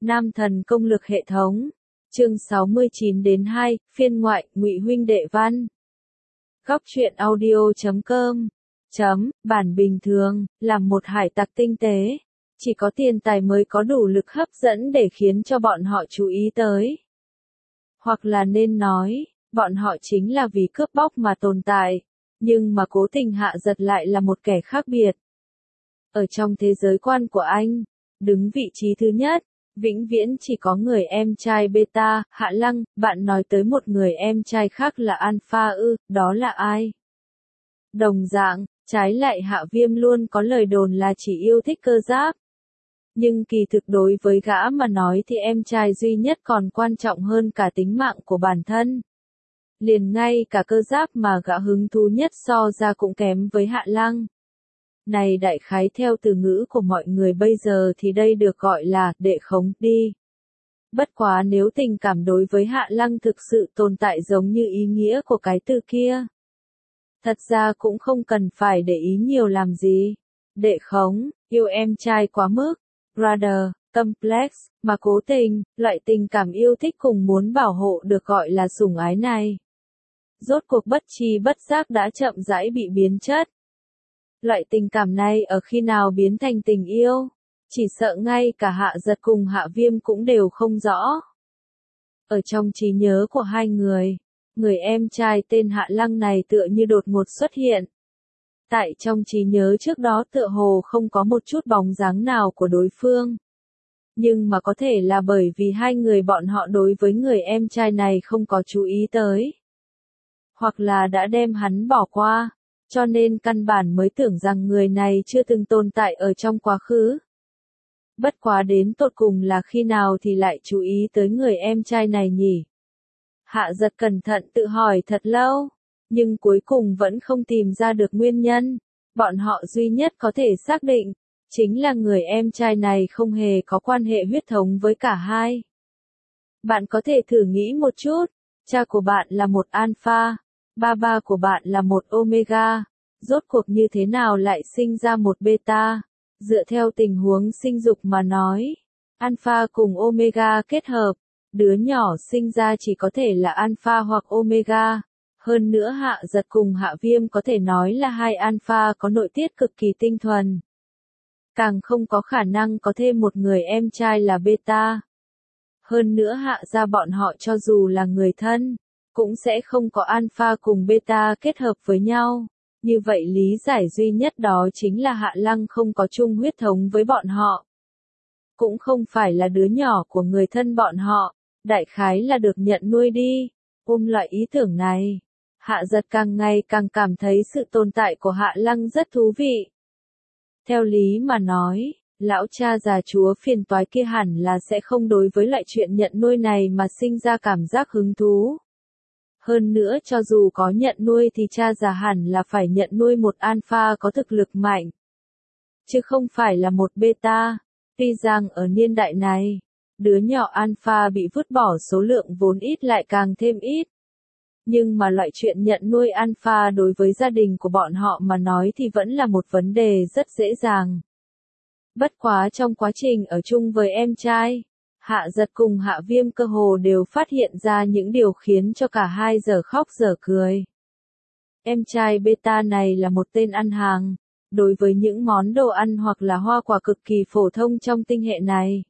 Nam thần công lực hệ thống. Chương 69-2, phiên ngoại, Ngụy huynh đệ văn. Góc truyện audio.com. Bản bình thường, làm một hải tặc tinh tế. Chỉ có tiền tài mới có đủ lực hấp dẫn để khiến cho bọn họ chú ý tới. Hoặc là nên nói, bọn họ chính là vì cướp bóc mà tồn tại. Nhưng mà cố tình Hạ Giật lại là một kẻ khác biệt. Ở trong thế giới quan của anh, đứng vị trí thứ nhất, vĩnh viễn chỉ có người em trai beta. Hạ Lăng, bạn nói tới một người em trai khác là alpha ư, đó là ai? Đồng dạng, trái lại Hạ Viêm luôn có lời đồn là chỉ yêu thích cơ giáp. Nhưng kỳ thực đối với gã mà nói thì em trai duy nhất còn quan trọng hơn cả tính mạng của bản thân. Liền ngay cả cơ giáp mà gã hứng thú nhất so ra cũng kém với Hạ Lăng. Này đại khái theo từ ngữ của mọi người bây giờ thì đây được gọi là đệ khống đi. Bất quá nếu tình cảm đối với Hạ Lăng thực sự tồn tại giống như ý nghĩa của cái từ kia. Thật ra cũng không cần phải để ý nhiều làm gì. Đệ khống, yêu em trai quá mức, brother, complex, mà cố tình, loại tình cảm yêu thích cùng muốn bảo hộ được gọi là sủng ái này. Rốt cuộc bất tri bất giác đã chậm rãi bị biến chất. Loại tình cảm này ở khi nào biến thành tình yêu, chỉ sợ ngay cả Hạ Giật cùng Hạ Viêm cũng đều không rõ. Ở trong trí nhớ của hai người em trai tên Hạ Lăng này tựa như đột ngột xuất hiện. Tại trong trí nhớ trước đó tựa hồ không có một chút bóng dáng nào của đối phương. Nhưng mà có thể là bởi vì hai người bọn họ đối với người em trai này không có chú ý tới. Hoặc là đã đem hắn bỏ qua. Cho nên căn bản mới tưởng rằng người này chưa từng tồn tại ở trong quá khứ. Bất quá đến tột cùng là khi nào thì lại chú ý tới người em trai này nhỉ? Hạ Giật cẩn thận tự hỏi thật lâu, nhưng cuối cùng vẫn không tìm ra được nguyên nhân. Bọn họ duy nhất có thể xác định, chính là người em trai này không hề có quan hệ huyết thống với cả hai. Bạn có thể thử nghĩ một chút, cha của bạn là một alpha. Ba của bạn là một omega, rốt cuộc như thế nào lại sinh ra một beta? Dựa theo tình huống sinh dục mà nói, alpha cùng omega kết hợp, đứa nhỏ sinh ra chỉ có thể là alpha hoặc omega. Hơn nữa Hạ Giật cùng Hạ Viêm có thể nói là hai alpha có nội tiết cực kỳ tinh thuần. Càng không có khả năng có thêm một người em trai là beta. Hơn nữa Hạ gia bọn họ cho dù là người thân, cũng sẽ không có alpha cùng beta kết hợp với nhau. Như vậy lý giải duy nhất đó chính là Hạ Lăng không có chung huyết thống với bọn họ. Cũng không phải là đứa nhỏ của người thân bọn họ, đại khái là được nhận nuôi đi. Ôm loại ý tưởng này, Hạ Giật càng ngày càng cảm thấy sự tồn tại của Hạ Lăng rất thú vị. Theo lý mà nói, lão cha già chúa phiền toái kia hẳn là sẽ không đối với loại chuyện nhận nuôi này mà sinh ra cảm giác hứng thú. Hơn nữa cho dù có nhận nuôi thì cha già hẳn là phải nhận nuôi một alpha có thực lực mạnh. Chứ không phải là một beta. Tuy rằng ở niên đại này, đứa nhỏ alpha bị vứt bỏ số lượng vốn ít lại càng thêm ít. Nhưng mà loại chuyện nhận nuôi alpha đối với gia đình của bọn họ mà nói thì vẫn là một vấn đề rất dễ dàng. Bất quá trong quá trình ở chung với em trai, Hạ Giật cùng Hạ Viêm cơ hồ đều phát hiện ra những điều khiến cho cả hai giờ khóc giờ cười. Em trai beta này là một tên ăn hàng, đối với những món đồ ăn hoặc là hoa quả cực kỳ phổ thông trong tinh hệ này.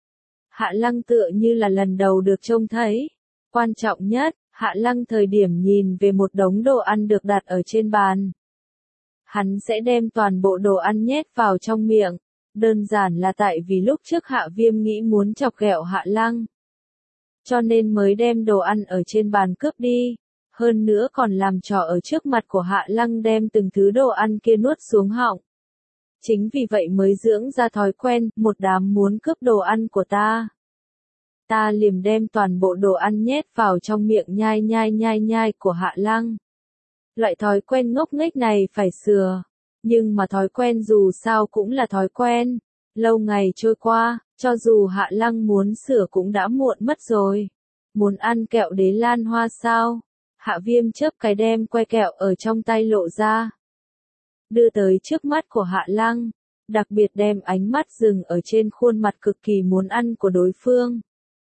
Hạ Lăng tựa như là lần đầu được trông thấy. Quan trọng nhất, Hạ Lăng thời điểm nhìn về một đống đồ ăn được đặt ở trên bàn. Hắn sẽ đem toàn bộ đồ ăn nhét vào trong miệng. Đơn giản là tại vì lúc trước Hạ Viêm nghĩ muốn chọc ghẹo Hạ Lăng. Cho nên mới đem đồ ăn ở trên bàn cướp đi. Hơn nữa còn làm trò ở trước mặt của Hạ Lăng đem từng thứ đồ ăn kia nuốt xuống họng. Chính vì vậy mới dưỡng ra thói quen, một đám muốn cướp đồ ăn của ta. Ta liềm đem toàn bộ đồ ăn nhét vào trong miệng nhai của Hạ Lăng. Loại thói quen ngốc nghếch này phải sửa. Nhưng mà thói quen dù sao cũng là thói quen. Lâu ngày trôi qua, cho dù Hạ Lăng muốn sửa cũng đã muộn mất rồi. Muốn ăn kẹo đế lan hoa sao? Hạ Viêm chớp cái đem que kẹo ở trong tay lộ ra. Đưa tới trước mắt của Hạ Lăng. đặc biệt đem ánh mắt dừng ở trên khuôn mặt cực kỳ muốn ăn của đối phương.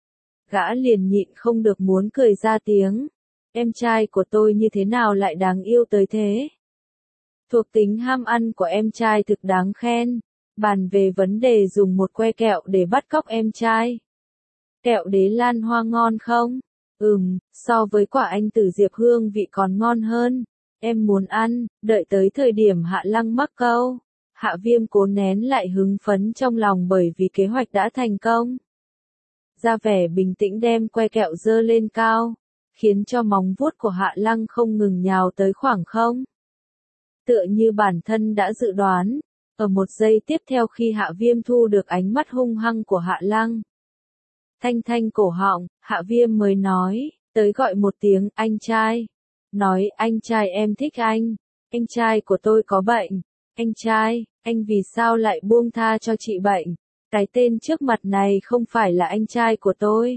Gã liền nhịn không được muốn cười ra tiếng. Em trai của tôi như thế nào lại đáng yêu tới thế? Thuộc tính ham ăn của em trai thực đáng khen. Bàn về vấn đề dùng một que kẹo để bắt cóc em trai. Kẹo đế lan hoa ngon không? So với quả anh tử diệp hương vị còn ngon hơn. Em muốn ăn, đợi tới thời điểm Hạ Lăng mắc câu. Hạ Viêm cố nén lại hứng phấn trong lòng bởi vì kế hoạch đã thành công. Ra vẻ bình tĩnh đem que kẹo dơ lên cao, khiến cho móng vuốt của Hạ Lăng không ngừng nhào tới khoảng không. Tựa như bản thân đã dự đoán, ở một giây tiếp theo khi Hạ Viêm thu được ánh mắt hung hăng của Hạ Lăng. Thanh thanh cổ họng, Hạ Viêm mới nói, tới gọi một tiếng anh trai. Nói anh trai em thích anh trai của tôi có bệnh. Anh trai, anh vì sao lại buông tha cho chị bệnh? Cái tên trước mặt này không phải là anh trai của tôi.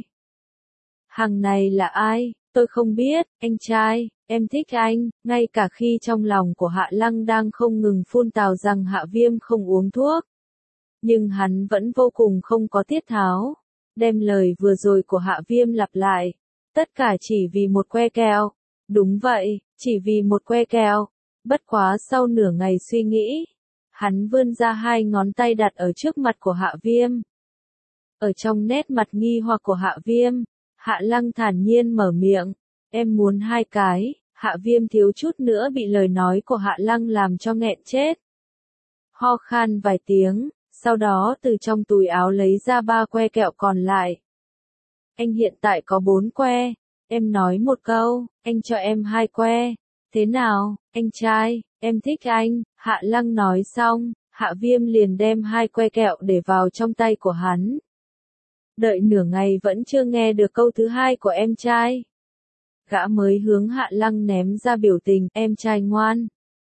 Hàng này là ai? Tôi không biết, anh trai, em thích anh. Ngay cả khi trong lòng của Hạ Lăng đang không ngừng phun tào rằng Hạ Viêm không uống thuốc. Nhưng hắn vẫn vô cùng không có tiết tháo. Đem lời vừa rồi của Hạ Viêm lặp lại. Tất cả chỉ vì một que kẹo. Đúng vậy, chỉ vì một que kẹo. Bất quá sau nửa ngày suy nghĩ, hắn vươn ra hai ngón tay đặt ở trước mặt của Hạ Viêm. Ở trong nét mặt nghi hoặc của Hạ Viêm, Hạ Lăng thản nhiên mở miệng, em muốn hai cái. Hạ Viêm thiếu chút nữa bị lời nói của Hạ Lăng làm cho nghẹn chết. Ho khan vài tiếng, sau đó từ trong túi áo lấy ra 3 que kẹo còn lại. Anh hiện tại có 4 que, em nói một câu, anh cho em 2 que. Thế nào, anh trai, em thích anh. Hạ Lăng nói xong, Hạ Viêm liền đem 2 que kẹo để vào trong tay của hắn. Đợi nửa ngày vẫn chưa nghe được câu thứ hai của em trai. Gã mới hướng Hạ Lăng ném ra biểu tình, em trai ngoan.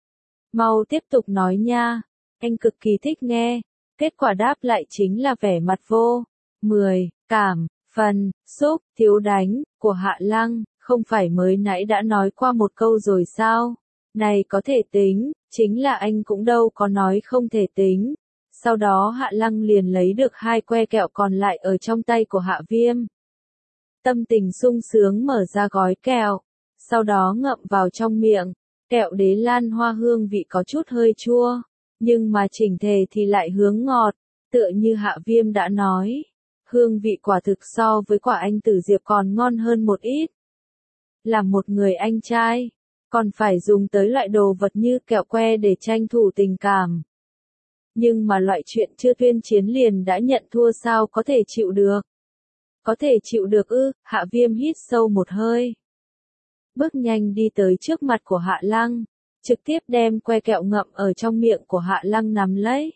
Mau tiếp tục nói nha, anh cực kỳ thích nghe. Kết quả đáp lại chính là vẻ mặt vô 10, cảm, phần, xúc, thiếu đánh, của Hạ Lăng. Không phải mới nãy đã nói qua một câu rồi sao? Này có thể tính, chính là anh cũng đâu có nói không thể tính. Sau đó Hạ Lăng liền lấy được 2 que kẹo còn lại ở trong tay của Hạ Viêm. Tâm tình sung sướng mở ra gói kẹo, sau đó ngậm vào trong miệng. Kẹo đế lan hoa hương vị có chút hơi chua, nhưng mà chỉnh thể thì lại hướng ngọt, tựa như Hạ Viêm đã nói. Hương vị quả thực so với quả anh tử diệp còn ngon hơn một ít. Là một người anh trai, còn phải dùng tới loại đồ vật như kẹo que để tranh thủ tình cảm. Nhưng mà loại chuyện chưa tuyên chiến liền đã nhận thua sao có thể chịu được? Có thể chịu được ư? Hạ Viêm hít sâu một hơi. Bước nhanh đi tới trước mặt của Hạ Lăng, trực tiếp đem que kẹo ngậm ở trong miệng của Hạ Lăng nắm lấy.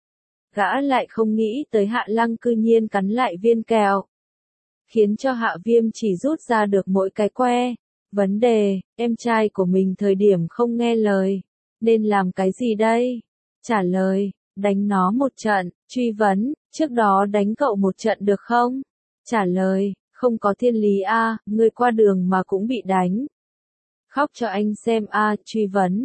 Gã lại không nghĩ tới Hạ Lăng cư nhiên cắn lại viên kẹo, khiến cho Hạ Viêm chỉ rút ra được mỗi cái que. Vấn đề, em trai của mình thời điểm không nghe lời, nên làm cái gì đây? Trả lời, đánh nó một trận. Truy vấn, trước đó đánh cậu một trận được không? Trả lời, không có thiên lý a, người qua đường mà cũng bị đánh. Khóc cho anh xem a. Truy vấn,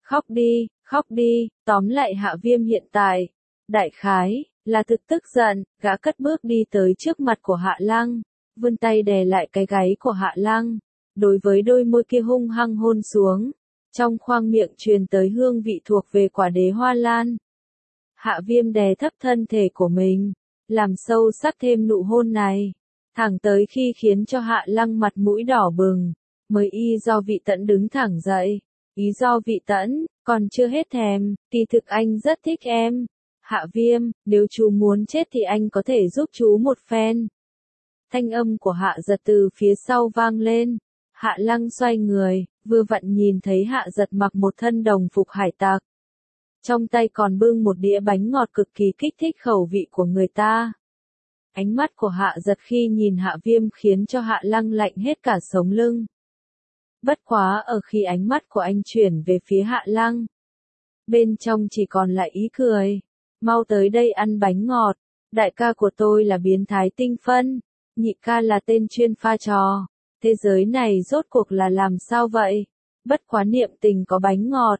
khóc đi. Tóm lại Hạ Viêm hiện tại, đại khái là thực tức giận. Gã cất bước đi tới trước mặt của Hạ Lăng, vươn tay đè lại cái gáy của Hạ Lăng, đối với đôi môi kia hung hăng hôn xuống. Trong khoang miệng truyền tới hương vị thuộc về quả đế hoa lan. Hạ Viêm đè thấp thân thể của mình, làm sâu sắc thêm nụ hôn này, thẳng tới khi khiến cho Hạ Lăng mặt mũi đỏ bừng, mới y do vị tẫn đứng thẳng dậy. Ý do vị tẫn, còn chưa hết thèm, kỳ thực anh rất thích em. Hạ Viêm, nếu chú muốn chết thì anh có thể giúp chú một phen. Thanh âm của Hạ Giật từ phía sau vang lên. Hạ Lăng xoay người, vừa vặn nhìn thấy Hạ Giật mặc một thân đồng phục hải tặc. Trong tay còn bưng một đĩa bánh ngọt cực kỳ kích thích khẩu vị của người ta. Ánh mắt của Hạ Giật khi nhìn Hạ Viêm khiến cho Hạ Lăng lạnh hết cả sống lưng. Bất quá ở khi ánh mắt của anh chuyển về phía Hạ Lăng, bên trong chỉ còn lại ý cười. Mau tới đây ăn bánh ngọt, đại ca của tôi là biến thái tinh phân, nhị ca là tên chuyên pha trò. Thế giới này rốt cuộc là làm sao vậy? Bất quá niệm tình có bánh ngọt.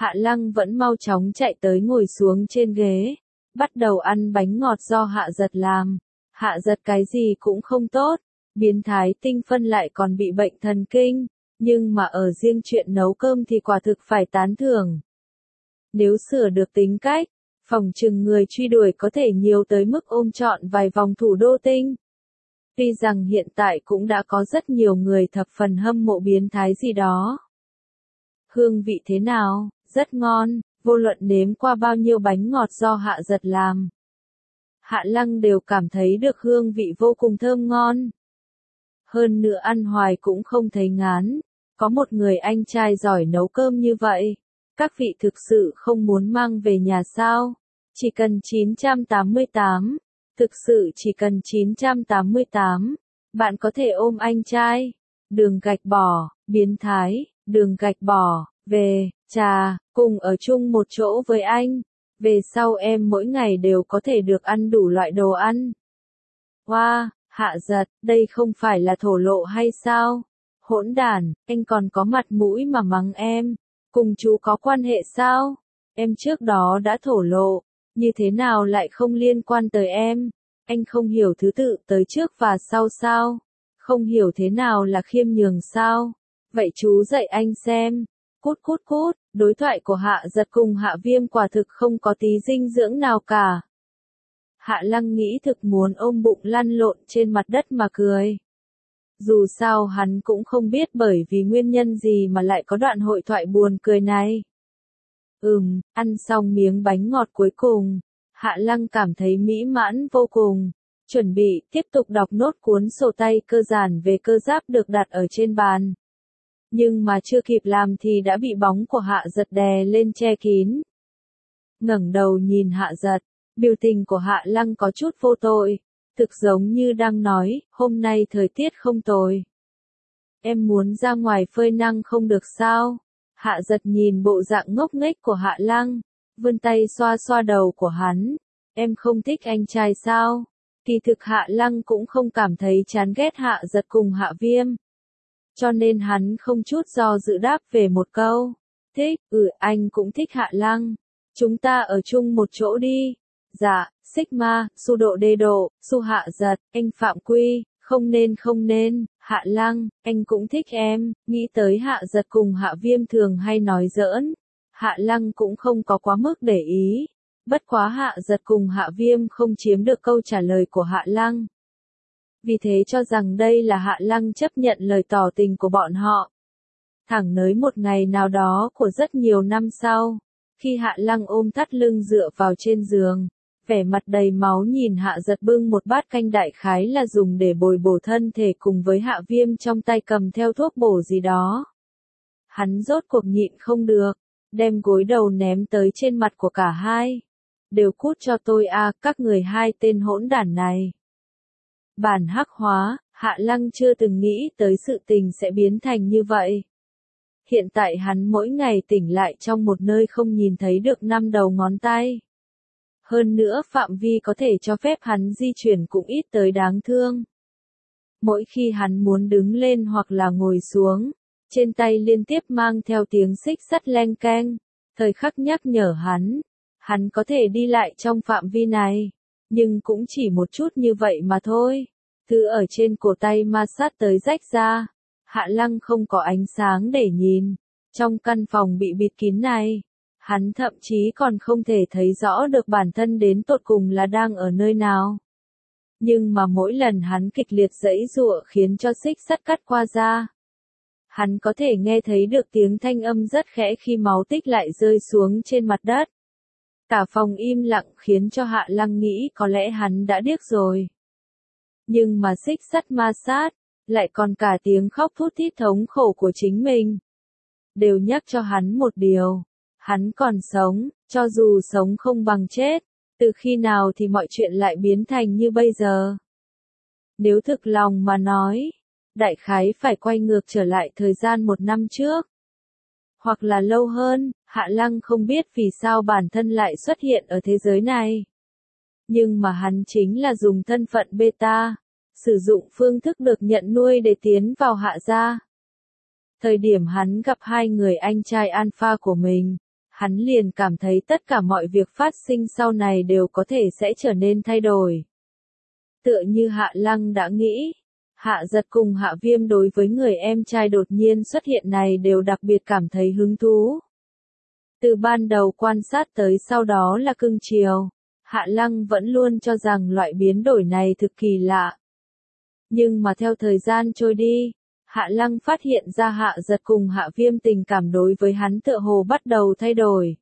Hạ Lăng vẫn mau chóng chạy tới ngồi xuống trên ghế, bắt đầu ăn bánh ngọt do Hạ Giật làm. Hạ Giật cái gì cũng không tốt, biến thái tinh phân lại còn bị bệnh thần kinh, nhưng mà ở riêng chuyện nấu cơm thì quả thực phải tán thưởng. Nếu sửa được tính cách, phỏng chừng người truy đuổi có thể nhiều tới mức ôm trọn vài vòng thủ đô tinh. Tuy rằng hiện tại cũng đã có rất nhiều người thập phần hâm mộ biến thái gì đó. Hương vị thế nào? Rất ngon, vô luận nếm qua bao nhiêu bánh ngọt do Hạ Giật làm. Hạ Lăng đều cảm thấy được hương vị vô cùng thơm ngon. Hơn nữa ăn hoài cũng không thấy ngán, có một người anh trai giỏi nấu cơm như vậy. Các vị thực sự không muốn mang về nhà sao? Chỉ cần 988. Thực sự chỉ cần 988. Bạn có thể ôm anh trai. Đường gạch bỏ, biến thái, đường gạch bỏ, về, trà, cùng ở chung một chỗ với anh. Về sau em mỗi ngày đều có thể được ăn đủ loại đồ ăn. Wow, Hạ Giật, đây không phải là thổ lộ hay sao? Hỗn đản, anh còn có mặt mũi mà mắng em. Cùng chú có quan hệ sao? Em trước đó đã thổ lộ, như thế nào lại không liên quan tới em? Anh không hiểu thứ tự tới trước và sau sao? Không hiểu thế nào là khiêm nhường sao? Vậy chú dạy anh xem. Cút cút cút, đối thoại của Hạ Giật cùng Hạ Viêm quả thực không có tí dinh dưỡng nào cả. Hạ Lăng nghĩ thực muốn ôm bụng lăn lộn trên mặt đất mà cười. Dù sao hắn cũng không biết bởi vì nguyên nhân gì mà lại có đoạn hội thoại buồn cười này. Ăn xong miếng bánh ngọt cuối cùng, Hạ Lăng cảm thấy mỹ mãn vô cùng, chuẩn bị tiếp tục đọc nốt cuốn sổ tay cơ giản về cơ giáp được đặt ở trên bàn. Nhưng mà chưa kịp làm thì đã bị bóng của Hạ Giật đè lên che kín. Ngẩng đầu nhìn Hạ Giật, biểu tình của Hạ Lăng có chút vô tội, thực giống như đang nói, hôm nay thời tiết không tồi. Em muốn ra ngoài phơi nắng không được sao? Hạ Giật nhìn bộ dạng ngốc nghếch của Hạ Lăng, vươn tay xoa xoa đầu của hắn. Em không thích anh trai sao? Kỳ thực Hạ Lăng cũng không cảm thấy chán ghét Hạ Giật cùng Hạ Viêm. Cho nên hắn không chút do dự đáp về một câu. Thích, anh cũng thích Hạ Lăng. Chúng ta ở chung một chỗ đi. Dạ, Sigma, Su Độ Đê Độ, Su Hạ Giật, anh Phạm Quy, không nên, Hạ Lăng, anh cũng thích em, nghĩ tới Hạ Giật cùng Hạ Viêm thường hay nói giỡn. Hạ Lăng cũng không có quá mức để ý. Bất quá Hạ Giật cùng Hạ Viêm không chiếm được câu trả lời của Hạ Lăng. Vì thế cho rằng đây là Hạ Lăng chấp nhận lời tỏ tình của bọn họ. Thẳng nới một ngày nào đó của rất nhiều năm sau, khi Hạ Lăng ôm thắt lưng dựa vào trên giường, vẻ mặt đầy máu nhìn Hạ Giật bưng một bát canh đại khái là dùng để bồi bổ thân thể cùng với Hạ Viêm trong tay cầm theo thuốc bổ gì đó. Hắn rốt cuộc nhịn không được, đem gối đầu ném tới trên mặt của cả hai. Đều cút cho tôi các người hai tên hỗn đản này. Bản hắc hóa, Hạ Lăng chưa từng nghĩ tới sự tình sẽ biến thành như vậy. Hiện tại hắn mỗi ngày tỉnh lại trong một nơi không nhìn thấy được 5 đầu ngón tay. Hơn nữa phạm vi có thể cho phép hắn di chuyển cũng ít tới đáng thương. Mỗi khi hắn muốn đứng lên hoặc là ngồi xuống, trên tay liên tiếp mang theo tiếng xích sắt leng keng, thời khắc nhắc nhở hắn có thể đi lại trong phạm vi này, nhưng cũng chỉ một chút như vậy mà thôi. Thứ ở trên cổ tay ma sát tới rách ra. Hạ Lăng không có ánh sáng để nhìn. Trong căn phòng bị bịt kín này, hắn thậm chí còn không thể thấy rõ được bản thân đến tột cùng là đang ở nơi nào. Nhưng mà mỗi lần hắn kịch liệt giãy giụa khiến cho xích sắt cắt qua da. Hắn có thể nghe thấy được tiếng thanh âm rất khẽ khi máu tích lại rơi xuống trên mặt đất. Cả phòng im lặng khiến cho Hạ Lăng nghĩ có lẽ hắn đã điếc rồi. Nhưng mà xích sắt ma sát, lại còn cả tiếng khóc thút thít thống khổ của chính mình. Đều nhắc cho hắn một điều, hắn còn sống, cho dù sống không bằng chết, từ khi nào thì mọi chuyện lại biến thành như bây giờ. Nếu thực lòng mà nói, đại khái phải quay ngược trở lại thời gian 1 năm trước. Hoặc là lâu hơn, Hạ Lăng không biết vì sao bản thân lại xuất hiện ở thế giới này. Nhưng mà hắn chính là dùng thân phận beta, sử dụng phương thức được nhận nuôi để tiến vào Hạ gia. Thời điểm hắn gặp 2 người anh trai alpha của mình, hắn liền cảm thấy tất cả mọi việc phát sinh sau này đều có thể sẽ trở nên thay đổi. Tựa như Hạ Lăng đã nghĩ, Hạ Giật cùng Hạ Viêm đối với người em trai đột nhiên xuất hiện này đều đặc biệt cảm thấy hứng thú. Từ ban đầu quan sát tới sau đó là cưng chiều, Hạ Lăng vẫn luôn cho rằng loại biến đổi này thực kỳ lạ. Nhưng mà theo thời gian trôi đi, Hạ Lăng phát hiện ra Hạ Giật cùng Hạ Viêm tình cảm đối với hắn tựa hồ bắt đầu thay đổi.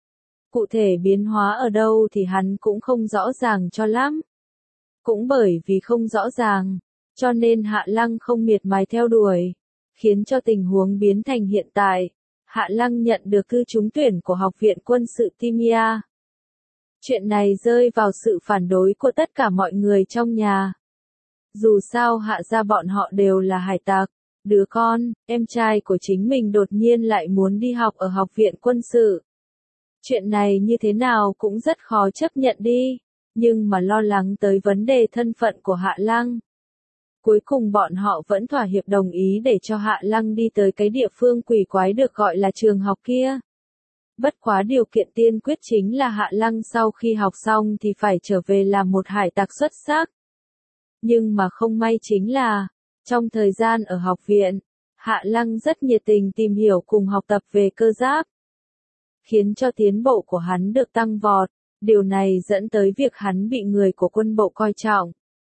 Cụ thể biến hóa ở đâu thì hắn cũng không rõ ràng cho lắm. Cũng bởi vì không rõ ràng, cho nên Hạ Lăng không miệt mài theo đuổi, khiến cho tình huống biến thành hiện tại. Hạ Lăng nhận được thư trúng tuyển của Học viện Quân sự Timia. Chuyện này rơi vào sự phản đối của tất cả mọi người trong nhà. Dù sao Hạ gia bọn họ đều là hải tặc, đứa con, em trai của chính mình đột nhiên lại muốn đi học ở Học viện Quân sự. Chuyện này như thế nào cũng rất khó chấp nhận đi, nhưng mà lo lắng tới vấn đề thân phận của Hạ Lăng. Cuối cùng bọn họ vẫn thỏa hiệp đồng ý để cho Hạ Lăng đi tới cái địa phương quỷ quái được gọi là trường học kia. Bất quá điều kiện tiên quyết chính là Hạ Lăng sau khi học xong thì phải trở về làm một hải tặc xuất sắc. Nhưng mà không may chính là, trong thời gian ở học viện, Hạ Lăng rất nhiệt tình tìm hiểu cùng học tập về cơ giáp, khiến cho tiến bộ của hắn được tăng vọt, điều này dẫn tới việc hắn bị người của quân bộ coi trọng.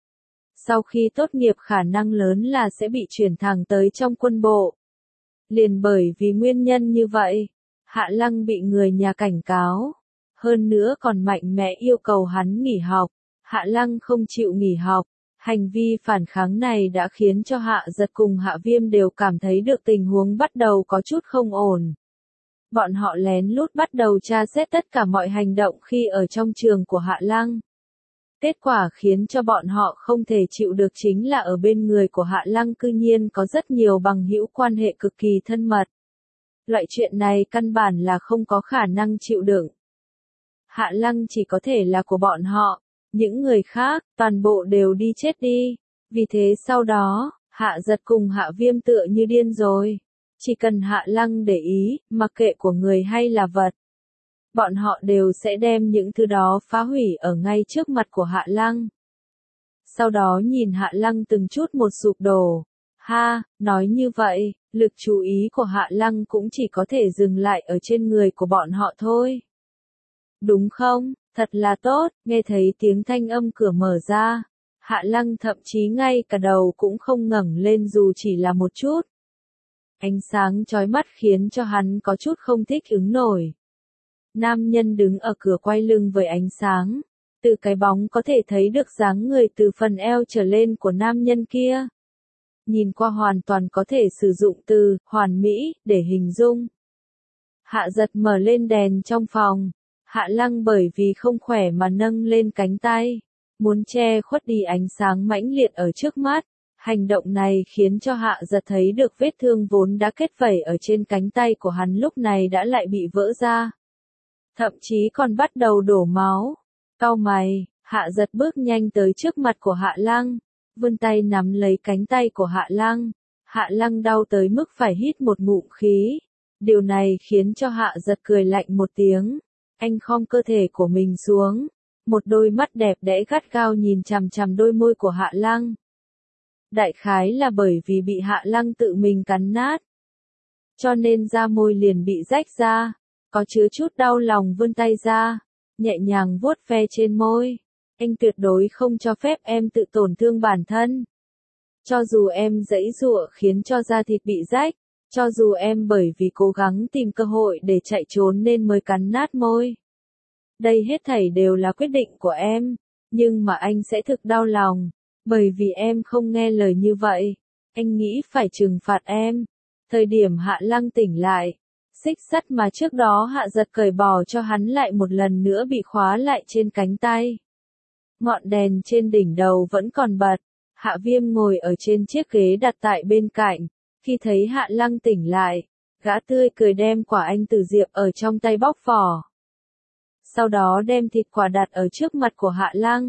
Sau khi tốt nghiệp khả năng lớn là sẽ bị chuyển thẳng tới trong quân bộ. Liền bởi vì nguyên nhân như vậy, Hạ Lăng bị người nhà cảnh cáo, hơn nữa còn mạnh mẽ yêu cầu hắn nghỉ học. Hạ Lăng không chịu nghỉ học, hành vi phản kháng này đã khiến cho Hạ Giật cùng Hạ Viêm đều cảm thấy được tình huống bắt đầu có chút không ổn. Bọn họ lén lút bắt đầu tra xét tất cả mọi hành động khi ở trong trường của Hạ Lăng. Kết quả khiến cho bọn họ không thể chịu được chính là ở bên người của Hạ Lăng cư nhiên có rất nhiều bằng hữu quan hệ cực kỳ thân mật. Loại chuyện này căn bản là không có khả năng chịu đựng. Hạ Lăng chỉ có thể là của bọn họ, những người khác, toàn bộ đều đi chết đi. Vì thế sau đó, Hạ Giật cùng Hạ Viêm tựa như điên rồi. Chỉ cần Hạ Lăng để ý, mặc kệ của người hay là vật, bọn họ đều sẽ đem những thứ đó phá hủy ở ngay trước mặt của Hạ Lăng. Sau đó nhìn Hạ Lăng từng chút một sụp đổ. Nói như vậy, lực chú ý của Hạ Lăng cũng chỉ có thể dừng lại ở trên người của bọn họ thôi. Đúng không? Thật là tốt, nghe thấy tiếng thanh âm cửa mở ra. Hạ Lăng thậm chí ngay cả đầu cũng không ngẩng lên dù chỉ là một chút. Ánh sáng chói mắt khiến cho hắn có chút không thích ứng nổi. Nam nhân đứng ở cửa quay lưng với ánh sáng. Từ cái bóng có thể thấy được dáng người từ phần eo trở lên của nam nhân kia. Nhìn qua hoàn toàn có thể sử dụng từ hoàn mỹ để hình dung. Hạ Giật mở lên đèn trong phòng. Hạ Lăng bởi vì không khỏe mà nâng lên cánh tay, muốn che khuất đi ánh sáng mãnh liệt ở trước mắt. Hành động này khiến cho Hạ Giật thấy được vết thương vốn đã kết vảy ở trên cánh tay của hắn lúc này đã lại bị vỡ ra. Thậm chí còn bắt đầu đổ máu. Cau mày, Hạ Giật bước nhanh tới trước mặt của Hạ Lăng, vươn tay nắm lấy cánh tay của Hạ Lăng. Hạ Lăng đau tới mức phải hít một ngụm khí. Điều này khiến cho Hạ Giật cười lạnh một tiếng. Anh khom cơ thể của mình xuống, một đôi mắt đẹp đẽ gắt gao nhìn chằm chằm đôi môi của Hạ Lăng. Đại khái là bởi vì bị Hạ Lăng tự mình cắn nát, cho nên da môi liền bị rách ra, có chứa chút đau lòng vươn tay ra, nhẹ nhàng vuốt ve trên môi. Anh tuyệt đối không cho phép em tự tổn thương bản thân. Cho dù em giãy giụa khiến cho da thịt bị rách, cho dù em bởi vì cố gắng tìm cơ hội để chạy trốn nên mới cắn nát môi. Đây hết thảy đều là quyết định của em, nhưng mà anh sẽ thực đau lòng, bởi vì em không nghe lời như vậy. Anh nghĩ phải trừng phạt em. Thời điểm Hạ Lăng tỉnh lại, xích sắt mà trước đó Hạ Giật cởi bỏ cho hắn lại một lần nữa bị khóa lại trên cánh tay. Ngọn đèn trên đỉnh đầu vẫn còn bật. Hạ Viêm ngồi ở trên chiếc ghế đặt tại bên cạnh. Khi thấy Hạ Lăng tỉnh lại, gã tươi cười đem quả anh tử diệp ở trong tay bóc vỏ. Sau đó đem thịt quả đặt ở trước mặt của Hạ Lăng.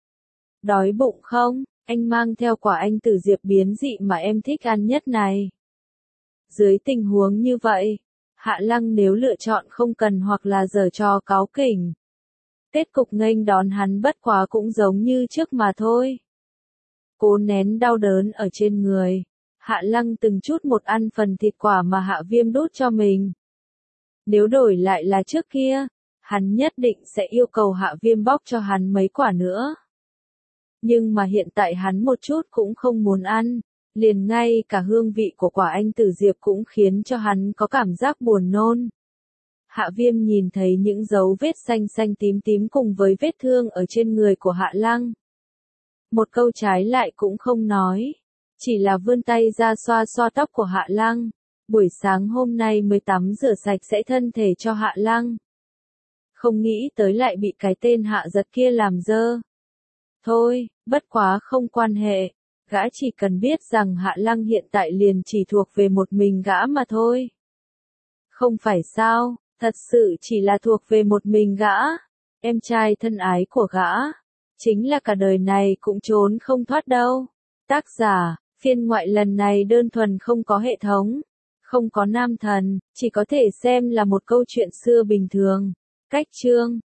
Đói bụng không? Anh mang theo quả anh tử diệp biến dị mà em thích ăn nhất này. Dưới tình huống như vậy, Hạ Lăng nếu lựa chọn không cần hoặc là giở trò cáu kỉnh, kết cục nghênh đón hắn bất quá cũng giống như trước mà thôi. Cố nén đau đớn ở trên người, Hạ Lăng từng chút một ăn phần thịt quả mà Hạ Viêm đút cho mình. Nếu đổi lại là trước kia, hắn nhất định sẽ yêu cầu Hạ Viêm bóc cho hắn mấy quả nữa. Nhưng mà hiện tại hắn một chút cũng không muốn ăn, liền ngay cả hương vị của quả anh tử diệp cũng khiến cho hắn có cảm giác buồn nôn. Hạ Viêm nhìn thấy những dấu vết xanh xanh tím tím cùng với vết thương ở trên người của Hạ Lăng. Một câu trái lại cũng không nói, chỉ là vươn tay ra xoa xoa tóc của Hạ Lăng. Buổi sáng hôm nay mới tắm rửa sạch sẽ thân thể cho Hạ Lăng. Không nghĩ tới lại bị cái tên Hạ Giật kia làm dơ. Thôi, bất quá không quan hệ, gã chỉ cần biết rằng Hạ Lăng hiện tại liền chỉ thuộc về một mình gã mà thôi. Không phải sao, thật sự chỉ là thuộc về một mình gã, em trai thân ái của gã, chính là cả đời này cũng trốn không thoát đâu. Tác giả, phiên ngoại lần này đơn thuần không có hệ thống, không có nam thần, chỉ có thể xem là một câu chuyện xưa bình thường. Cách chương